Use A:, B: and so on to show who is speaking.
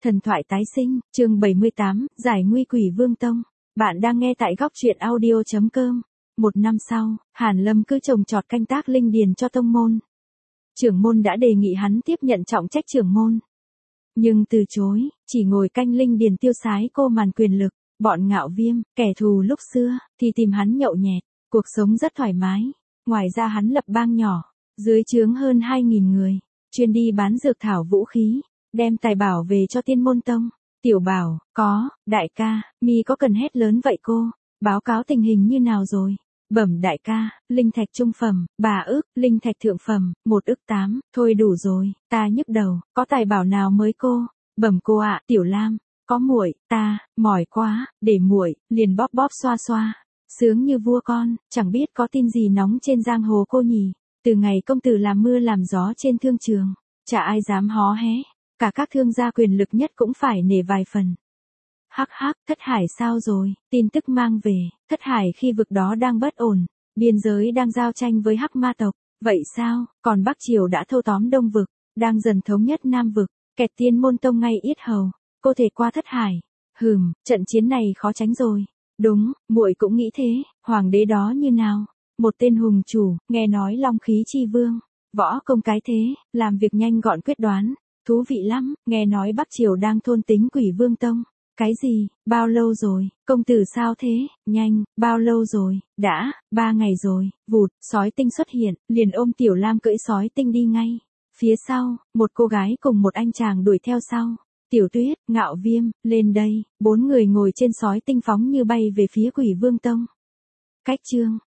A: Thần thoại tái sinh, chương 78, giải nguy quỷ vương tông. Bạn đang nghe tại góc truyện audio.com. Một năm sau, Hàn Lâm cứ trồng trọt canh tác linh điền cho tông môn. Trưởng môn đã đề nghị hắn tiếp nhận trọng trách trưởng môn. Nhưng từ chối, chỉ ngồi canh linh điền tiêu sái cô màn quyền lực. Bọn Ngạo Viêm, kẻ thù lúc xưa, thì tìm hắn nhậu nhẹt, cuộc sống rất thoải mái. Ngoài ra hắn lập bang nhỏ, dưới trướng hơn 2.000 người, chuyên đi bán dược thảo vũ khí, đem tài bảo về cho Tiên Môn Tông. Tiểu Bảo, có, đại ca, mi có cần hét lớn vậy cô, báo cáo tình hình như nào rồi? Bẩm đại ca, linh thạch trung phẩm, 3 ức, linh thạch thượng phẩm, 1 ức 8, thôi đủ rồi, ta nhức đầu, có tài bảo nào mới cô? Bẩm cô ạ, Tiểu Lam, có muội, ta, mỏi quá, để muội, liền bóp bóp xoa xoa, sướng như vua con, chẳng biết có tin gì nóng trên giang hồ cô nhỉ? Từ ngày công tử làm mưa làm gió trên thương trường, chả ai dám hó hé, cả các thương gia quyền lực nhất cũng phải nể vài phần. Hắc hắc, Thất Hải sao rồi? Tin tức mang về, Thất Hải khi vực đó đang bất ổn, biên giới đang giao tranh với Hắc Ma tộc. Vậy sao? Còn Bắc Triều đã thâu tóm Đông vực, đang dần thống nhất Nam vực, kẹt Tiên Môn Tông ngay yết hầu, cô thể qua Thất Hải. Trận chiến này khó tránh rồi. Đúng, muội cũng nghĩ thế. Hoàng đế đó như nào? Một tên hùng chủ, nghe nói long khí chi vương, võ công cái thế, làm việc nhanh gọn quyết đoán, thú vị lắm. Nghe nói Bắc Triều đang thôn tính Quỷ Vương Tông. Cái gì? Bao lâu rồi? Công tử sao thế? Nhanh, bao lâu rồi? Đã, 3 ngày rồi. Vụt, sói tinh xuất hiện, liền ôm Tiểu Lam cưỡi sói tinh đi ngay. Phía sau, một cô gái cùng một anh chàng đuổi theo sau. Tiểu Tuyết, Ngạo Viêm, lên đây. 4 người ngồi trên sói tinh phóng như bay về phía Quỷ Vương Tông. Cách chương